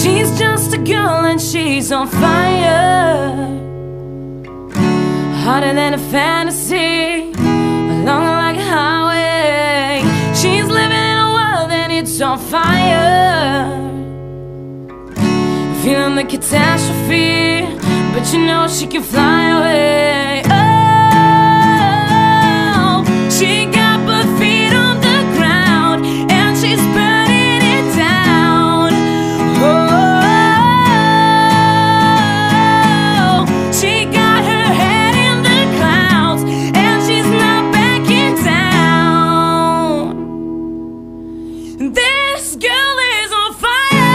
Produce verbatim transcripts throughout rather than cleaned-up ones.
She's just a girl and she's on fire, harder than a fantasy, along like a highway. She's living in a world and it's on fire, feeling the catastrophe, but you know she can fly away. Oh, she got both feet on the ground and she's burning it down. Oh, she got her head in the clouds and she's not backing down. This girl is on fire.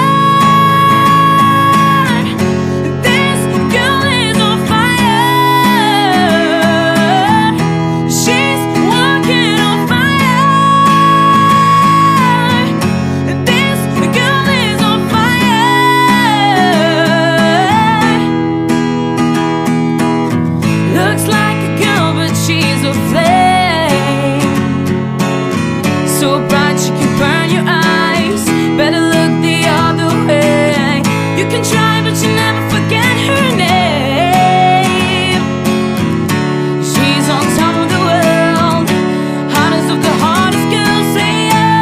So bright she can burn your eyes, better look the other way. You can try but you never forget her name. She's on top of the world, hardest of the hardest girls. Say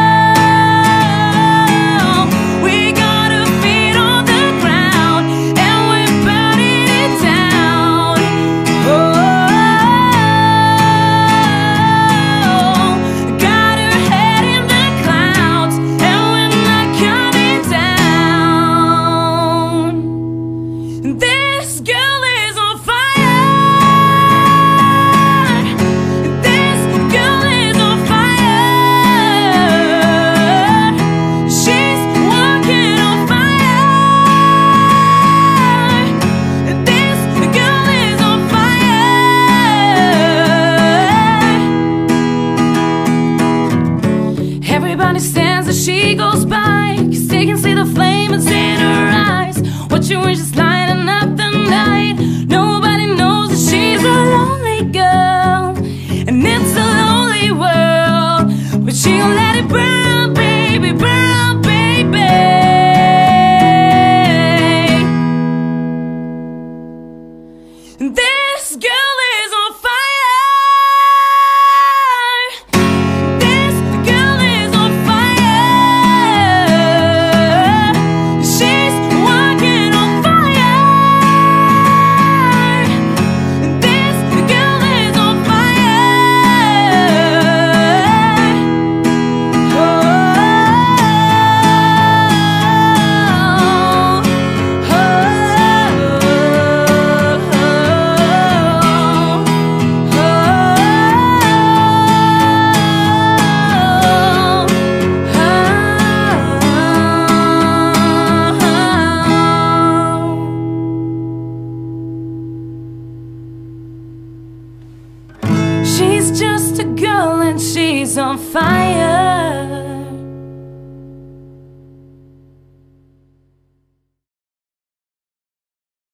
oh, we got her feet on the ground and we're burning it down. Oh, this girl is on fire. This girl is on fire. She's walking on fire. This girl is on fire. Everybody stands as she goes by, 'cause they can see the flame that's in her eyes. What you wish is lighting up the night. Nobody knows that she's a lonely girl, and it's a lonely world, but she gon' let it burn, baby, burn, baby. This girl is on fire. This girl is on fire. She's walking on fire. This girl is on fire. Oh, oh, she's just a girl and she's on fire.